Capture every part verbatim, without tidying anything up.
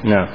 نعم.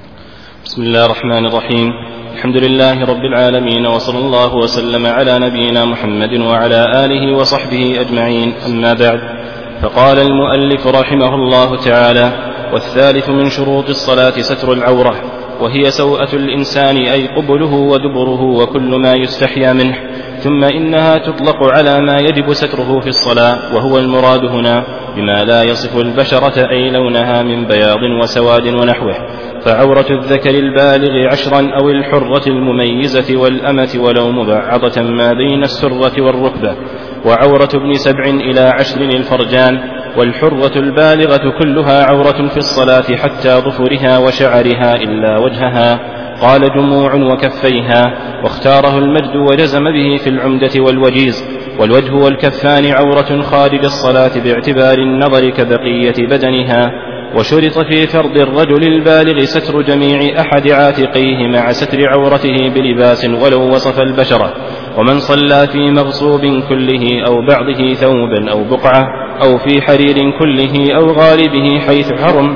بسم الله الرحمن الرحيم. الحمد لله رب العالمين، وصلى الله وسلم على نبينا محمد وعلى آله وصحبه أجمعين، أما بعد. فقال المؤلف رحمه الله تعالى: والثالث من شروط الصلاة ستر العورة، وهي سوءة الإنسان أي قبله ودبره وكل ما يستحيا منه. ثم إنها تطلق على ما يجب ستره في الصلاة، وهو المراد هنا بما لا يصف البشرة أي لونها من بياض وسواد ونحوه. فعورة الذكر البالغ عشرا أو الحرة المميزة والأمة ولو مبعضة ما بين السرة والركبة. وعورة ابن سبع إلى عشر الفرجان. والحرة البالغة كلها عورة في الصلاة حتى ظفرها وشعرها إلا وجهها. قال جموع وكفيها، واختاره المجد وجزم به في العمدة والوجيز. والوجه والكفان عورة خارج الصلاة باعتبار النظر كبقية بدنها. وشرط في فرض الرجل البالغ ستر جميع أحد عاتقيه مع ستر عورته بلباس ولو وصف البشرة. ومن صلى في مغصوب كله أو بعضه ثوبا أو بقعة أو في حرير كله أو غالبه حيث حرم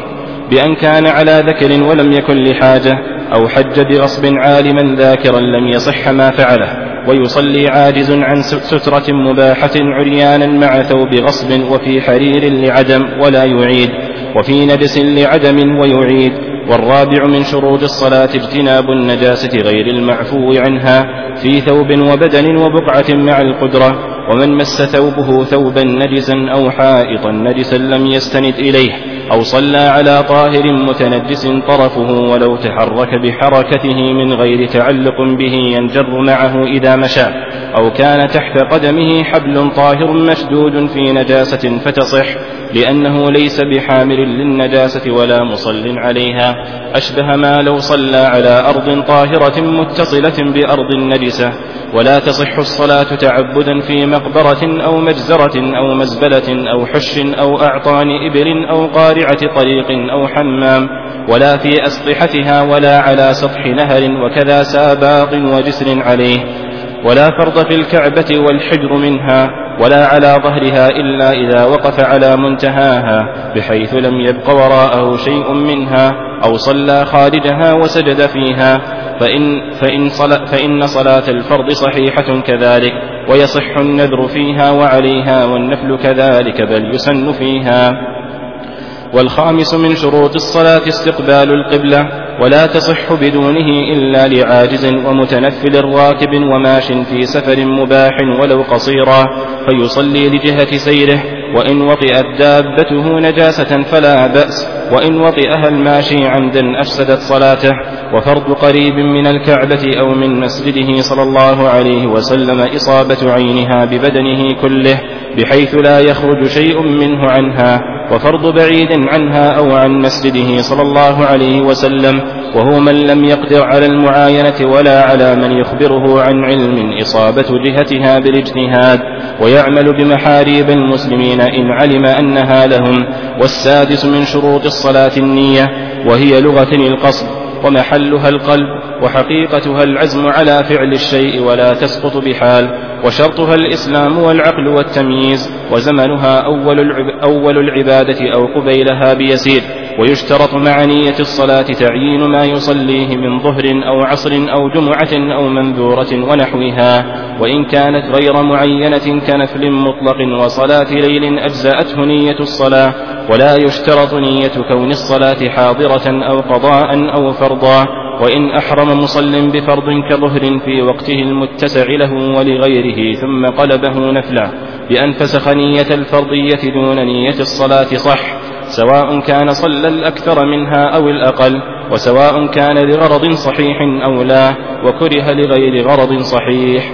بأن كان على ذكر ولم يكن لحاجة، أو حج بغصب عالما ذاكرا لم يصح ما فعله. ويصلي عاجز عن سترة مباحة عريانا مع ثوب غصب وفي حرير لعدم ولا يعيد، وفي نجس لعدم ويعيد. والرابع من شروط الصلاة اجتناب النجاسة غير المعفو عنها في ثوب وبدن وبقعة مع القدرة. ومن مس ثوبه ثوبا نجسا أو حائطا نجسا لم يستند إليه، أو صلى على طاهر متنجس طرفه ولو تحرك بحركته من غير تعلق به ينجر معه إذا مشى، أو كان تحت قدمه حبل طاهر مشدود في نجاسة فتصح، لأنه ليس بحامل للنجاسة ولا مصل عليها. أشبه ما لو صلى على أرض طاهرة متصلة بأرض نجسة. ولا تصح الصلاة تعبدا في مقبرة أو مجزرة أو مزبلة أو حش أو أعطان إبل أو قارعة طريق أو حمام، ولا في أسطحتها ولا على سطح نهر، وكذا ساباق وجسر عليه. ولا فرض في الكعبة والحجر منها، ولا على ظهرها إلا إذا وقف على منتهاها بحيث لم يبق وراءه شيء منها، أو صلى خارجها وسجد فيها، فإن, فإن, صلا فإن صلاة الفرض صحيحة كذلك، ويصح النذر فيها وعليها، والنفل كذلك بل يسن فيها. والخامس من شروط الصلاة استقبال القبلة، ولا تصح بدونه إلا لعاجز ومتنفل راكب وماش في سفر مباح ولو قصيرا، فيصلي لجهة سيره. وإن وطئت دابته نجاسة فلا بأس، وإن وطئها الماشي عمدا أفسدت صلاته. وفرض قريب من الكعبة أو من مسجده صلى الله عليه وسلم إصابة عينها ببدنه كله بحيث لا يخرج شيء منه عنها. وفرض بعيد عنها أو عن مسجده صلى الله عليه وسلم، وهو من لم يقدر على المعاينة ولا على من يخبره عن علم إصابة جهتها بالاجتهاد، ويعمل بمحاريب المسلمين إن علم أنها لهم. والسادس من شروط الصلاة النية، وهي لغة القصد، ومحلها القلب، وحقيقتها العزم على فعل الشيء ولا تسقط بحال. وشرطها الإسلام والعقل والتمييز، وزمنها أول العبادة أو قبيلها بيسير. ويشترط مع نية الصلاة تعيين ما يصليه من ظهر أو عصر أو جمعة أو منذورة ونحوها، وإن كانت غير معينة كنفل مطلق وصلاة ليل أجزأته نية الصلاة. ولا يشترط نية كون الصلاة حاضرة أو قضاء أو فرضا. وإن أحرم مصل بفرض كظهر في وقته المتسع له ولغيره ثم قلبه نفلا بأن فسخ نية الفرضية دون نية الصلاة صح، سواء كان صلى الأكثر منها أو الأقل، وسواء كان لغرض صحيح أو لا، وكره لغير غرض صحيح.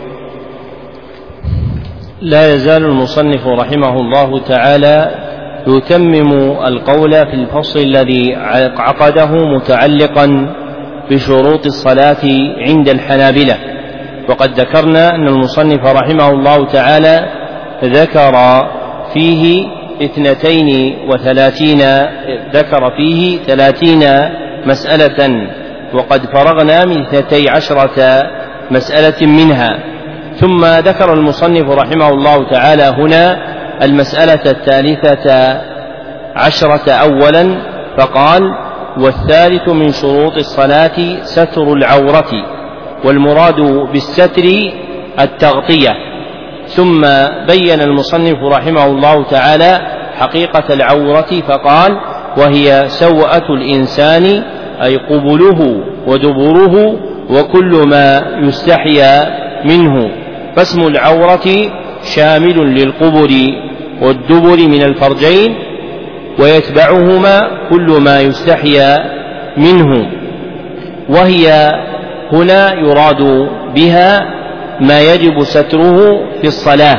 لا يزال المصنف رحمه الله تعالى يتمم القول في الفصل الذي عقده متعلقا بشروط الصلاة عند الحنابلة. وقد ذكرنا أن المصنف رحمه الله تعالى ذكر فيه اثنتين وثلاثين ذكر فيه ثلاثين مسألة، وقد فرغنا من اثنتي عشرة مسألة منها. ثم ذكر المصنف رحمه الله تعالى هنا المسألة الثالثة عشرة أولا، فقال: والثالث من شروط الصلاة ستر العورة، والمراد بالستر التغطية. ثم بين المصنف رحمه الله تعالى حقيقة العورة فقال: وهي سوءة الإنسان، أي قبله ودبره وكل ما يستحيا منه. فاسم العورة شامل للقبر والدبر من الفرجين، ويتبعهما كل ما يستحيا منه. وهي هنا يراد بها ما يجب ستره في الصلاة.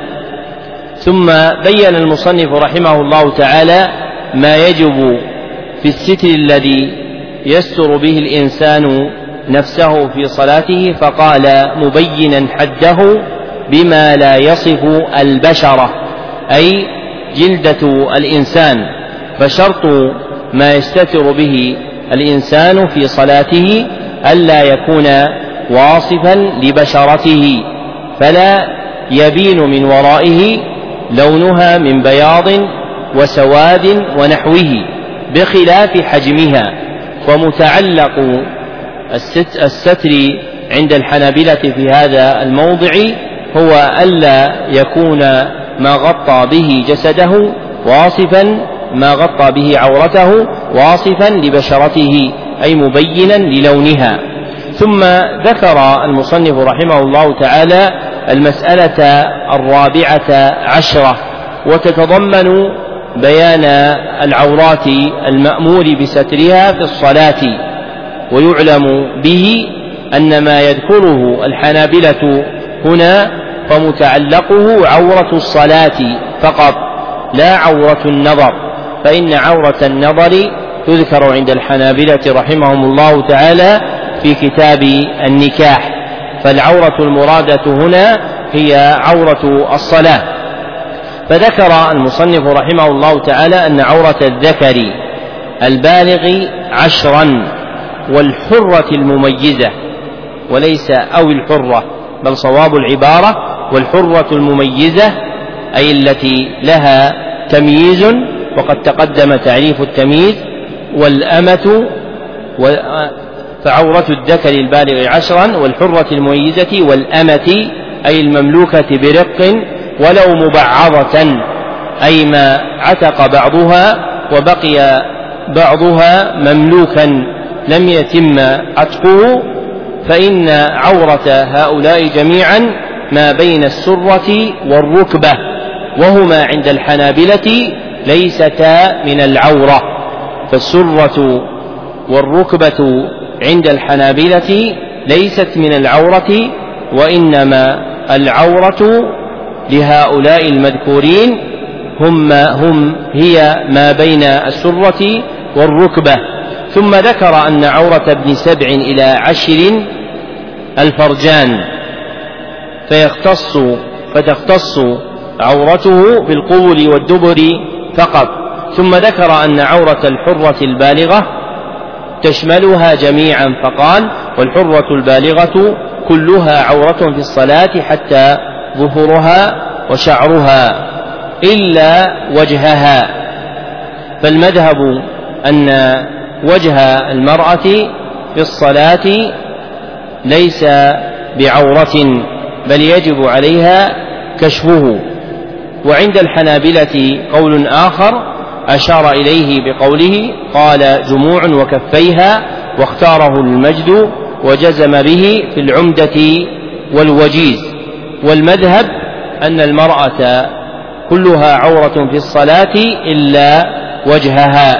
ثم بين المصنف رحمه الله تعالى ما يجب في الستر الذي يستر به الإنسان نفسه في صلاته، فقال مبينا حده بما لا يصف البشرة، أي جلدة الإنسان. فشرط ما يستتر به الإنسان في صلاته ألا يكون واصفا لبشرته، فلا يبين من ورائه لونها من بياض وسواد ونحوه، بخلاف حجمها. ومتعلق الستر عند الحنابلة في هذا الموضع هو ألا يكون ما غطى به جسده واصفا ما غطى به عورته واصفا لبشرته، أي مبينا للونها. ثم ذكر المصنف رحمه الله تعالى المسألة الرابعة عشرة، وتتضمن بيان العورات المأمور بسترها في الصلاة. ويعلم به أن ما يذكره الحنابلة هنا فمتعلقه عورة الصلاة فقط، لا عورة النظر، فإن عورة النظر تذكر عند الحنابلة رحمهم الله تعالى في كتاب النكاح، فالعورة المرادة هنا هي عورة الصلاة. فذكر المصنف رحمه الله تعالى أن عورة الذكر البالغ عشرا، والحرة المميزة، وليس أو الحرة، بل صواب العبارة والحرة المميزة، أي التي لها تمييز، وقد تقدم تعريف التمييز. والأمة، فعورة الذكر البالغ عشرا والحرة المميزة والأمة، أي المملوكة برق ولو مبعضة، أي ما عتق بعضها وبقي بعضها مملوكا لم يتم عتقه. فإن عورة هؤلاء جميعا ما بين السرة والركبة، وهما عند الحنابلة ليستا من العورة، فالسرة والركبة عند الحنابلة ليست من العورة، وإنما العورة لهؤلاء المذكورين هم, هم هي ما بين السرة والركبة. ثم ذكر أن عورة ابن سبع إلى عشر الفرجان، فيختص فتختص عورته بالقبل والدبر فقط. ثم ذكر أن عورة الحرة البالغة تشملها جميعا، فقال: والحرة البالغة كلها عورة في الصلاة حتى ظهورها وشعرها إلا وجهها. فالمذهب أن وجه المرأة في الصلاة ليس بعورة، بل يجب عليها كشفه. وعند الحنابلة قول آخر أشار إليه بقوله: قال جموع وكفيها، واختاره المجد وجزم به في العمدة والوجيز. والمذهب أن المرأة كلها عورة في الصلاة إلا وجهها.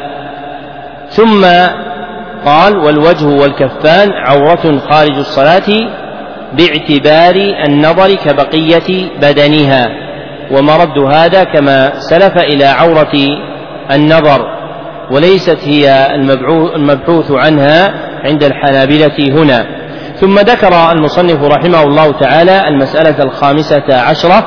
ثم قال: والوجه والكفان عورة خارج الصلاة باعتبار النظر كبقية بدنها، ومرد هذا كما سلف إلى عورة النظر، وليست هي المبحوث عنها عند الحنابلة هنا. ثم ذكر المصنف رحمه الله تعالى المسألة الخامسة عشرة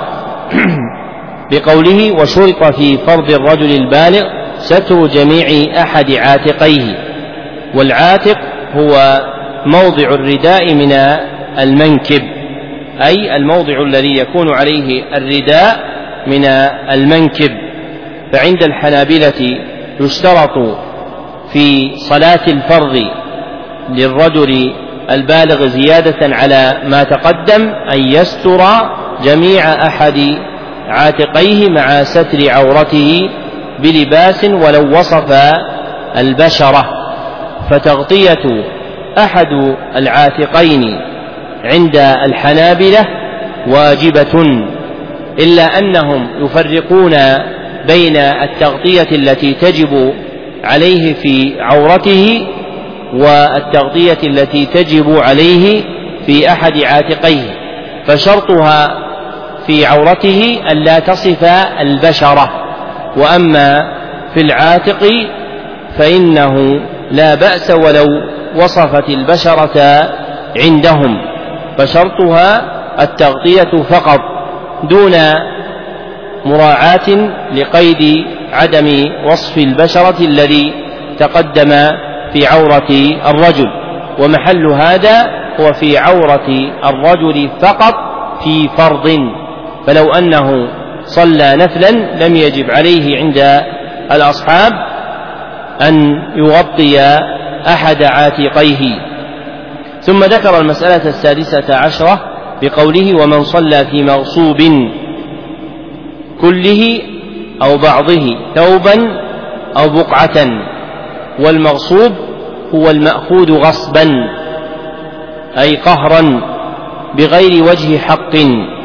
بقوله: وشرط في فرض الرجل البالغ ستر جميع أحد عاتقيه. والعاتق هو موضع الرداء من المنكب، أي الموضع الذي يكون عليه الرداء من المنكب. فعند الحنابلة يشترط في صلاة الفرض للرجل البالغ زيادة على ما تقدم أن يستر جميع أحد عاتقيه مع ستر عورته بلباس ولو وصف البشرة، فتغطية أحد العاتقين عند الحنابلة واجبة، إلا أنهم يفرقون بين التغطية التي تجب عليه في عورته والتغطية التي تجب عليه في أحد عاتقيه، فشرطها في عورته ألا تصف البشرة، وأما في العاتق فإنه لا بأس ولو وصفت البشرة عندهم، فشرطها التغطية فقط دون مراعاة لقيد عدم وصف البشرة الذي تقدم في عورة الرجل، ومحل هذا هو في عورة الرجل فقط في فرض، فلو أنه صلى نفلا لم يجب عليه عند الأصحاب أن يغطي أحد عاتقيه. ثم ذكر المسألة السادسة عشرة بقوله ومن صلى في مغصوب كله أو بعضه ثوبا أو بقعة، والمغصوب هو المأخوذ غصبا أي قهرا بغير وجه حق،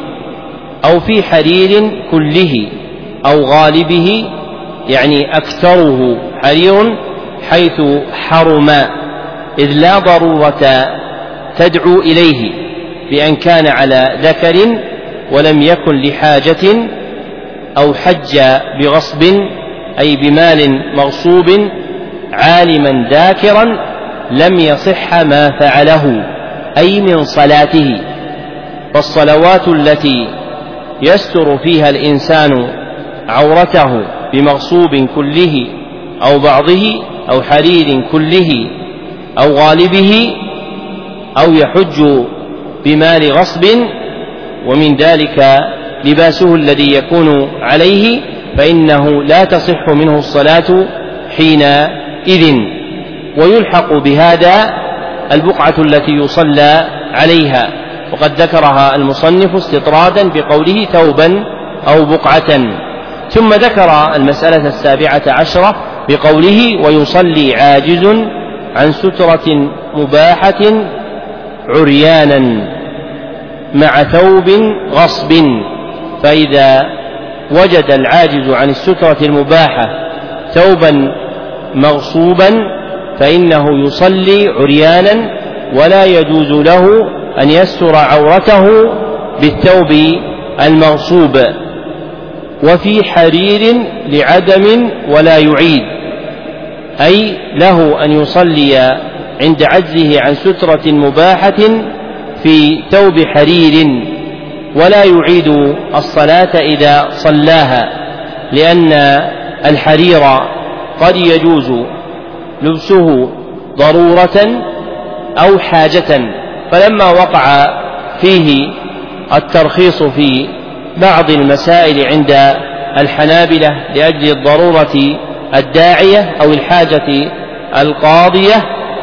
أو في حرير كله أو غالبه يعني أكثره حرير حيث حرم، إذ لا ضرورة تدعو إليه بأن كان على ذكر ولم يكن لحاجة، أو حج بغصب أي بمال مغصوب عالما ذاكرا لم يصح ما فعله أي من صلاته. فالصلوات التي يستر فيها الإنسان عورته بمغصوب كله أو بعضه أو حرير كله أو غالبه أو يحج بمال غصب، ومن ذلك لباسه الذي يكون عليه، فإنه لا تصح منه الصلاة حينئذ. ويلحق بهذا البقعة التي يصلى عليها، وقد ذكرها المصنف استطرادا بقوله ثوبا أو بقعة. ثم ذكر المسألة السابعة عشرة بقوله ويصلي عاجز عن سترة مباحة عريانا مع ثوب غصب، فإذا وجد العاجز عن السترة المباحة ثوبا مغصوبا فإنه يصلي عريانا، ولا يجوز له أن يستر عورته بالثوب المغصوب. وفي حرير لعدم ولا يعيد، أي له أن يصلي عند عجزه عن سترة مباحة في ثوب حرير ولا يعيد الصلاة إذا صلاها، لأن الحرير قد يجوز لبسه ضرورة أو حاجة، فلما وقع فيه الترخيص في بعض المسائل عند الحنابلة لأجل الضرورة الداعية أو الحاجة القاضية،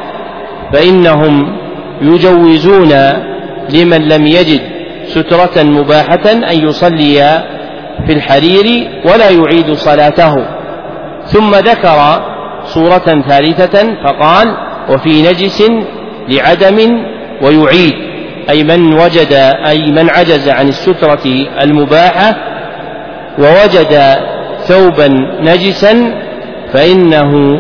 فإنهم يجوزون لمن لم يجد سترة مباحة أن يصلي في الحرير ولا يعيد صلاته. ثم ذكر صورة ثالثة فقال وفي نجس لعدم ويعيد، أي من وجد أي من عجز عن السترة المباحة ووجد ثوبا نجسا فإنه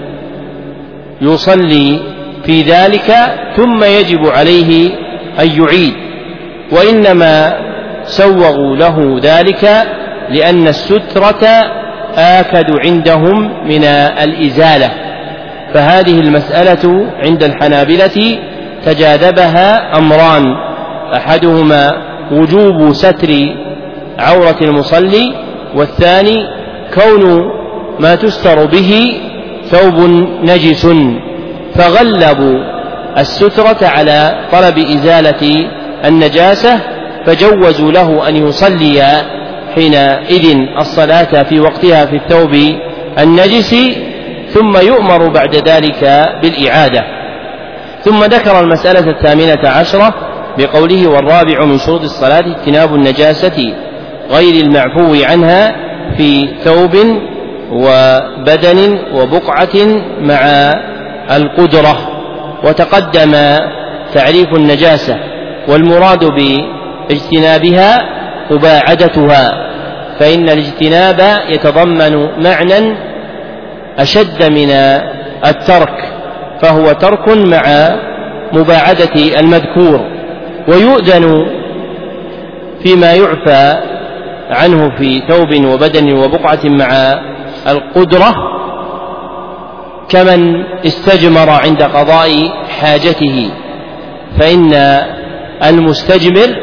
يصلي في ذلك ثم يجب عليه أن يعيد، وإنما سوغوا له ذلك لأن السترة آكد عندهم من الإزالة. فهذه المسألة عند الحنابلة تجاذبها أمران، أحدهما وجوب ستر عورة المصلي، والثاني كون ما تستر به ثوب نجس، فغلبوا السترة على طلب إزالة النجاسة، فجوزوا له أن يصلي حينئذ الصلاة في وقتها في الثوب النجس، ثم يؤمر بعد ذلك بالإعادة. ثم ذكر المسألة الثامنة عشرة بقوله: والرابع من شروط الصلاة اجتناب النجاسة غير المعفو عنها في ثوب وبدن وبقعة مع القدرة. وتقدم تعريف النجاسة، والمراد باجتنابها مباعدتها، فإن الاجتناب يتضمن معنى أشد من الترك، فهو ترك مع مباعدة المذكور. ويؤذن فيما يعفى عنه في ثوب وبدن وبقعة مع القدرة كمن استجمر عند قضاء حاجته، فإن المستجمر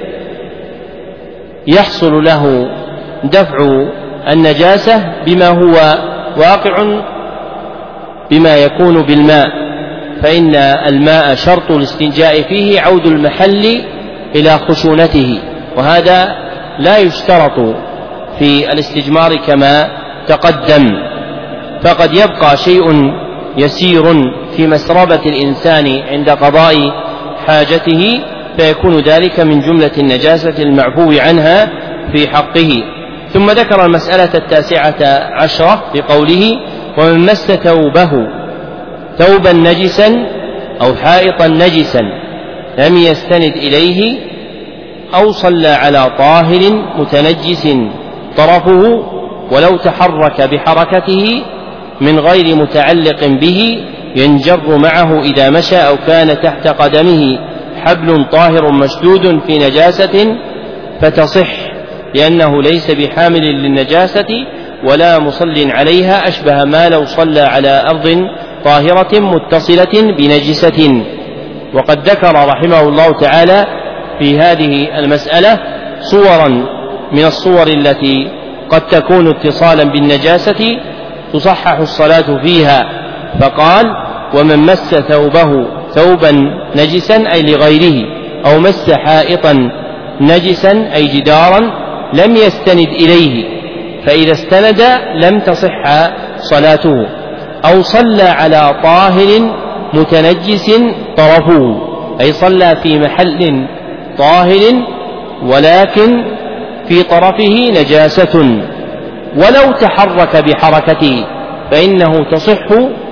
يحصل له دفع النجاسة بما هو واقع بما يكون بالماء، فإن الماء شرط الاستنجاء فيه عود المحل إلى خشونته، وهذا لا يشترط في الاستجمار كما تقدم، فقد يبقى شيء يسير في مسربة الإنسان عند قضاء حاجته، فيكون ذلك من جملة النجاسة المعفو عنها في حقه. ثم ذكر المسألة التاسعة عشرة بقوله: ومن مس ثوبه ثوبا نجسا أو حائطا نجسا لم يستند إليه أو صلى على طاهر متنجس طرفه ولو تحرك بحركته من غير متعلق به ينجر معه إذا مشى أو كان تحت قدمه حبل طاهر مشدود في نجاسة فتصح، لأنه ليس بحامل للنجاسة ولا مصل عليها، أشبه ما لو صلى على أرض طاهرة متصلة بنجسة. وقد ذكر رحمه الله تعالى في هذه المسألة صورا من الصور التي قد تكون اتصالا بالنجاسة تصحح الصلاة فيها، فقال: ومن مس ثوبه ثوبا نجسا أي لغيره، أو مس حائطا نجسا أي جدارا لم يستند إليه، فإذا استند لم تصح صلاته، أو صلى على طاهر متنجس طرفه أي صلى في محل طاهر ولكن في طرفه نجاسة، ولو تحرك بحركته فإنه تصح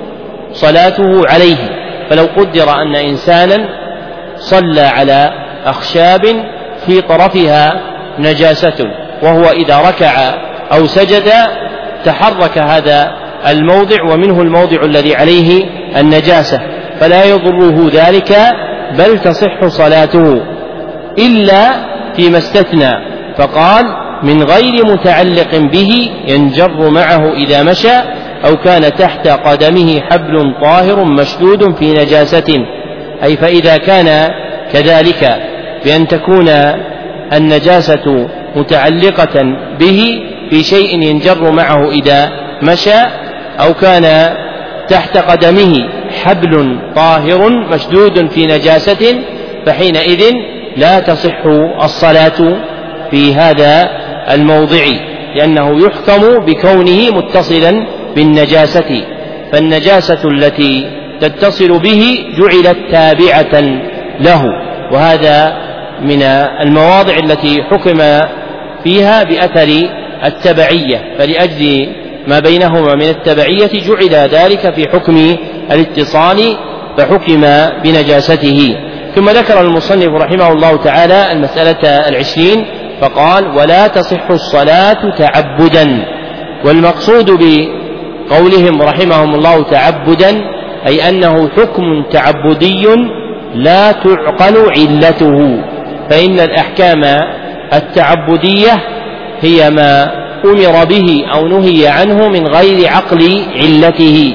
صلاته عليه. فلو قدر أن إنسانا صلى على أخشاب في طرفها نجاسة، وهو إذا ركع أو سجد تحرك هذا الموضع ومنه الموضع الذي عليه النجاسة، فلا يضره ذلك بل تصح صلاته، إلا فيما استثنى، فقال: من غير متعلق به ينجر معه إذا مشى أو كان تحت قدمه حبل طاهر مشدود في نجاسة، أي فإذا كان كذلك بأن تكون النجاسة متعلقة به في شيء ينجر معه إذا مشى، أو كان تحت قدمه حبل طاهر مشدود في نجاسة، فحينئذ لا تصح الصلاة في هذا الموضع، لأنه يحكم بكونه متصلا بالنجاسة، فالنجاسة التي تتصل به جعلت تابعة له، وهذا من المواضع التي حكم فيها بأثر التبعية، فلأجل ما بينهما من التبعية جعل ذلك في حكم الاتصال فحكم بنجاسته. ثم ذكر المصنف رحمه الله تعالى المسألة العشرين فقال: ولا تصح الصلاة تعبدا. والمقصود بقولهم رحمهم الله تعبدا أي أنه حكم تعبدي لا تعقل علته، فإن الأحكام التعبدية هي ما أمر به أو نهي عنه من غير عقل علته،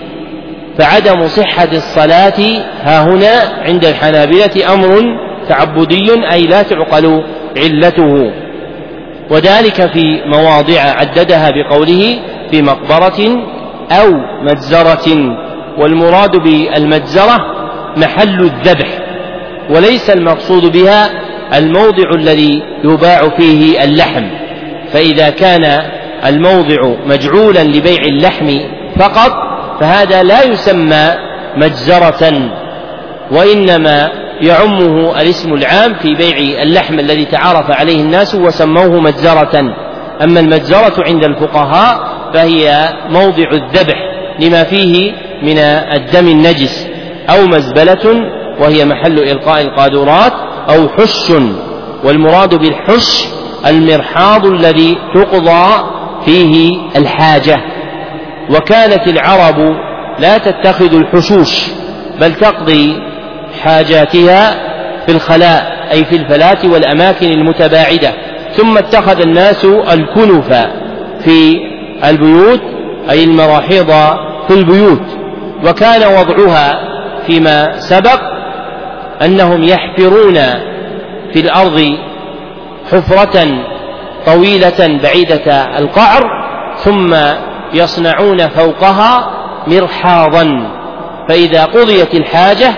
فعدم صحة الصلاة هاهنا عند الحنابلة أمر تعبدي أي لا تعقل علته، وذلك في مواضع عددها بقوله: في مقبرة أو مجزرة، والمراد بالمجزرة محل الذبح، وليس المقصود بها الموضع الذي يباع فيه اللحم، فإذا كان الموضع مجعولا لبيع اللحم فقط فهذا لا يسمى مجزرة، وإنما يعمه الاسم العام في بيع اللحم الذي تعارف عليه الناس وسموه مجزرة. أما المجزرة عند الفقهاء فهي موضع الذبح لما فيه من الدم النجس، أو مزبلة وهي محل إلقاء القاذورات، أو حش، والمراد بالحش المرحاض الذي تقضى فيه الحاجة. وكانت العرب لا تتخذ الحشوش بل تقضي حاجاتها في الخلاء أي في الفلاة والأماكن المتباعدة، ثم اتخذ الناس الكنف في البيوت أي المراحيض في البيوت. وكان وضعها فيما سبق أنهم يحفرون في الأرض حفرة طويلة بعيدة القعر، ثم يصنعون فوقها مرحاضا، فإذا قضيت الحاجة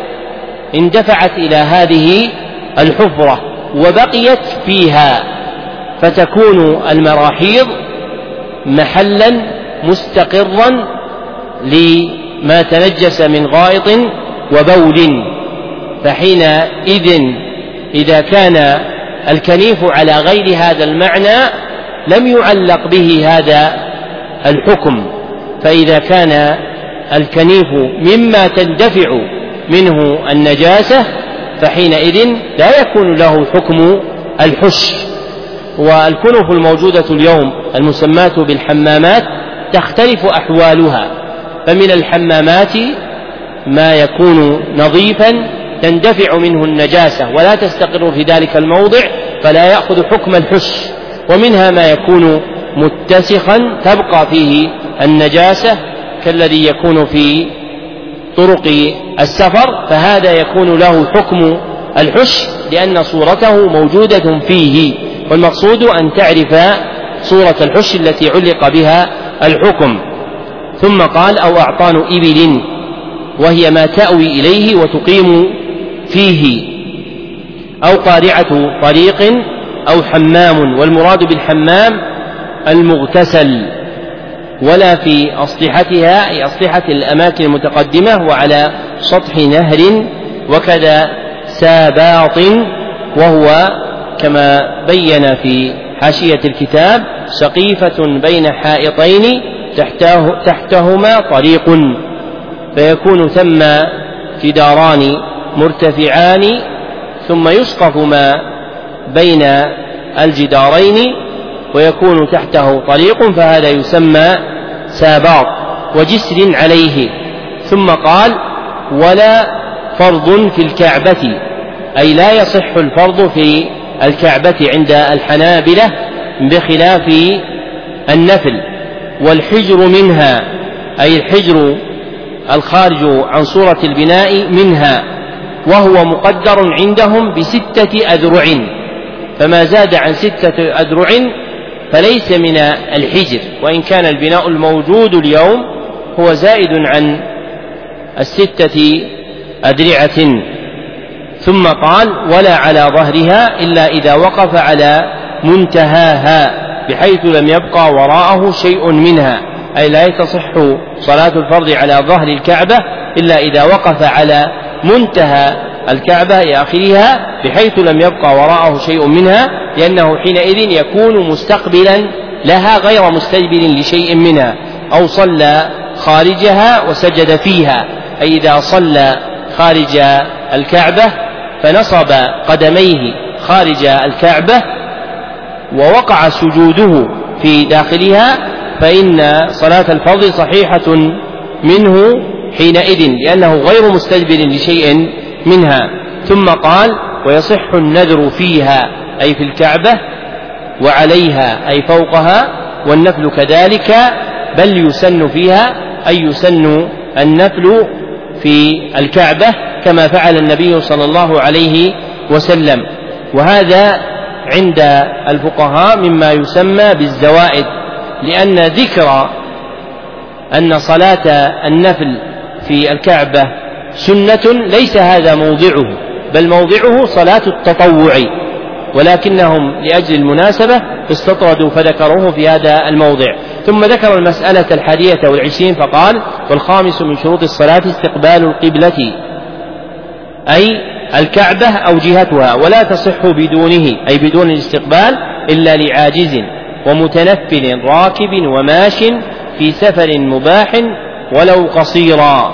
اندفعت إلى هذه الحفرة وبقيت فيها، فتكون المراحيض محلا مستقرا لما تنجس من غائط وبول. فحينئذ إذا كان الكنيف على غير هذا المعنى لم يعلق به هذا الحكم، فإذا كان الكنيف مما تندفع منه النجاسة فحينئذ لا يكون له حكم الحش. والكنف الموجودة اليوم المسماة بالحمامات تختلف أحوالها، فمن الحمامات ما يكون نظيفا تندفع منه النجاسة ولا تستقر في ذلك الموضع فلا يأخذ حكم الحش، ومنها ما يكون متسخا تبقى فيه النجاسة كالذي يكون في طرق السفر، فهذا يكون له حكم الحش لأن صورته موجودة فيه، والمقصود أن تعرف صورة الحش التي علق بها الحكم. ثم قال أو أعطان إبل، وهي ما تأوي إليه وتقيم فيه، أو قارعة طريق أو حمام، والمراد بالحمام المغتسل، ولا في أسطحتها أي أسطحة الأماكن المتقدمة وعلى سطح نهر، وكذا ساباط وهو كما بين في حاشية الكتاب سقيفة بين حائطين تحته تحتهما طريق، فيكون ثم جداران مرتفعان ثم يسقف ما بين الجدارين ويكون تحته طريق، فهذا يسمى ساباط، وجسر عليه. ثم قال ولا فرض في الكعبة، أي لا يصح الفرض في الكعبة عند الحنابلة بخلاف النفل. والحجر منها أي الحجر الخارج عن صورة البناء منها، وهو مقدر عندهم بستة أذرع، فما زاد عن ستة أذرع فليس من الحجر، وإن كان البناء الموجود اليوم هو زائد عن الستة أذرعة. ثم قال ولا على ظهرها إلا إذا وقف على منتهاها بحيث لم يبقى وراءه شيء منها، أي لا تصح صلاة الفرض على ظهر الكعبة إلا إذا وقف على منتهى الكعبة إلى آخرها بحيث لم يبقى وراءه شيء منها، لأنه حينئذ يكون مستقبلا لها غير مستدبر لشيء منها. أو صلى خارجها وسجد فيها، أي إذا صلى خارج الكعبة فنصب قدميه خارج الكعبة ووقع سجوده في داخلها فإن صلاة الفرض صحيحة منه حينئذ لأنه غير مستدبر لشيء منها. ثم قال ويصح النذر فيها أي في الكعبة وعليها أي فوقها، والنفل كذلك، بل يسن فيها أي يسن النفل في الكعبة كما فعل النبي صلى الله عليه وسلم. وهذا عند الفقهاء مما يسمى بالزوائد، لأن ذكر أن صلاة النفل في الكعبة سنة ليس هذا موضعه، بل موضعه صلاة التطوع، ولكنهم لأجل المناسبة استطردوا فذكروه في هذا الموضع. ثم ذكر المسألة الحادية والعشرين فقال: والخامس من شروط الصلاة استقبال القبلة، أي الكعبة أو جهتها، ولا تصح بدونه أي بدون الاستقبال إلا لعاجز ومتنفل راكب وماش في سفر مباح ولو قصيرا،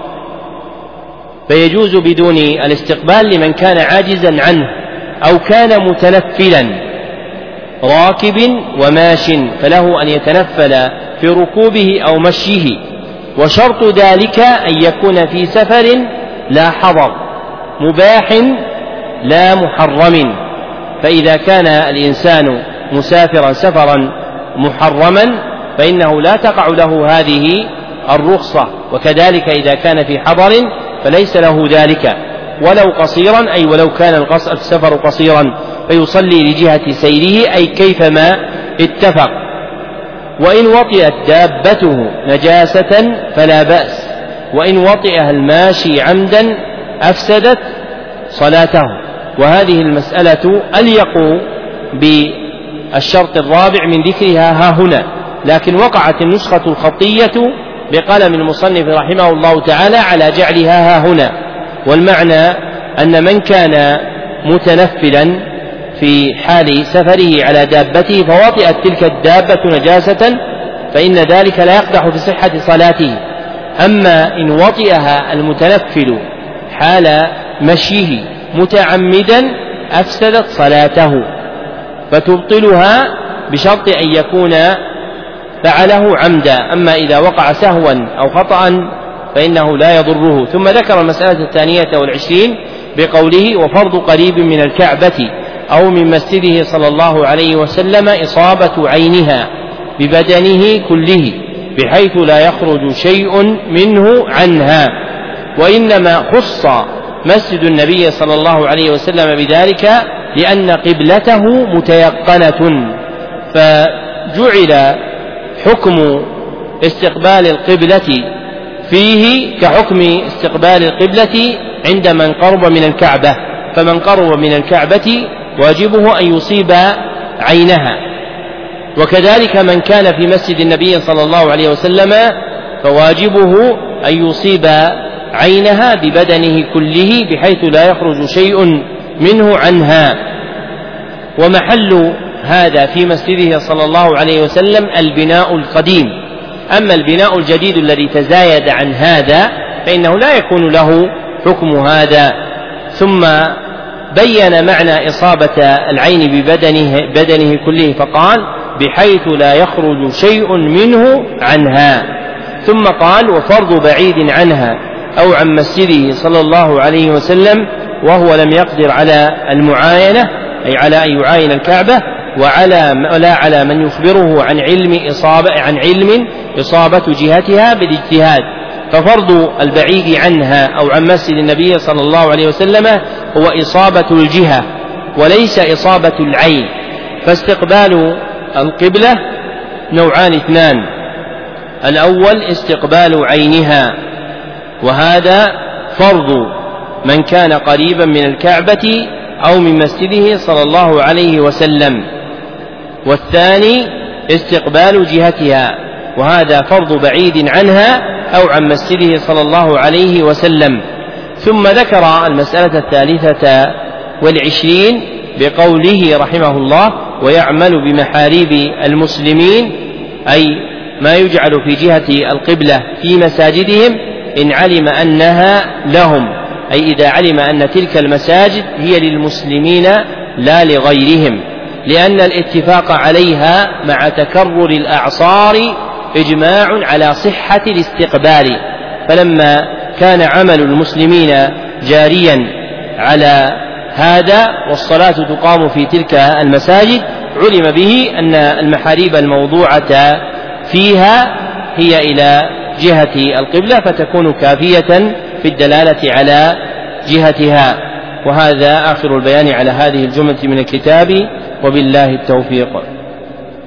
فيجوز بدون الاستقبال لمن كان عاجزا عنه أو كان متنفلا راكب وماش، فله أن يتنفل في ركوبه أو مشيه، وشرط ذلك أن يكون في سفر لا حضر، مباح لا محرم، فإذا كان الإنسان مسافرا سفرا محرما فإنه لا تقع له هذه الرخصة، وكذلك إذا كان في حضر فليس له ذلك، ولو قصيرا أي ولو كان السفر قصيرا فيصلي لجهة سيره أي كيفما اتفق. وإن وطئت دابته نجاسة فلا بأس، وإن وطئها الماشي عمدا أفسدت صلاته. وهذه المسألة أليق بالشرط الرابع من ذكرها ها هنا، لكن وقعت النسخة الخطية بقلم المصنف رحمه الله تعالى على جعلها ها هنا، والمعنى أن من كان متنفلا في حال سفره على دابته فوطئت تلك الدابة نجاسة فإن ذلك لا يقدح في صحة صلاته. أما إن وطئها المتنفل حال مشيه متعمدا أفسدت صلاته، فتبطلها بشرط أن يكون فعله عمدا، أما إذا وقع سهوا أو خطأ فإنه لا يضره. ثم ذكر المسألة الثانية والعشرين بقوله: وفرض قريب من الكعبة أو من مسجده صلى الله عليه وسلم إصابة عينها ببدنه كله بحيث لا يخرج شيء منه عنها، وإنما خص مسجد النبي صلى الله عليه وسلم بذلك لأن قبلته متيقنة، فجعل حكم استقبال القبلة فيه كحكم استقبال القبلة عند من قرب من الكعبة، فمن قرب من الكعبة واجبه أن يصيب عينها، وكذلك من كان في مسجد النبي صلى الله عليه وسلم فواجبه أن يصيب عينها ببدنه كله بحيث لا يخرج شيء منه عنها. ومحل هذا في مسجده صلى الله عليه وسلم البناء القديم، أما البناء الجديد الذي تزايد عن هذا فإنه لا يكون له حكم هذا. ثم بين معنى إصابة العين ببدنه بدنه كله فقال: بحيث لا يخرج شيء منه عنها. ثم قال: وفرض بعيد عنها أو عن مسجده صلى الله عليه وسلم وهو لم يقدر على المعاينة أي على أن يعاين الكعبة وعلى ولا على من يخبره عن علم إصابة عن علم إصابة جهتها بالاجتهاد، ففرض البعيد عنها أو عن مسجد النبي صلى الله عليه وسلم هو إصابة الجهة وليس إصابة العين. فاستقبال القبلة نوعان اثنان: الأول استقبال عينها، وهذا فرض من كان قريبا من الكعبة أو من مسجده صلى الله عليه وسلم، والثاني استقبال جهتها، وهذا فرض بعيد عنها أو عن مسجده صلى الله عليه وسلم. ثم ذكر المسألة الثالثة والعشرين بقوله رحمه الله: ويعمل بمحاريب المسلمين، أي ما يجعل في جهة القبلة في مساجدهم إن علم أنها لهم، أي إذا علم أن تلك المساجد هي للمسلمين لا لغيرهم، لأن الاتفاق عليها مع تكرر الأعصار إجماع على صحة الاستقبال، فلما كان عمل المسلمين جاريا على هذا والصلاة تقام في تلك المساجد علم به أن المحاريب الموضوعة فيها هي إلى جهة القبلة فتكون كافية في الدلالة على جهتها. وهذا آخر البيان على هذه الجملة من الكتاب، وبالله التوفيق.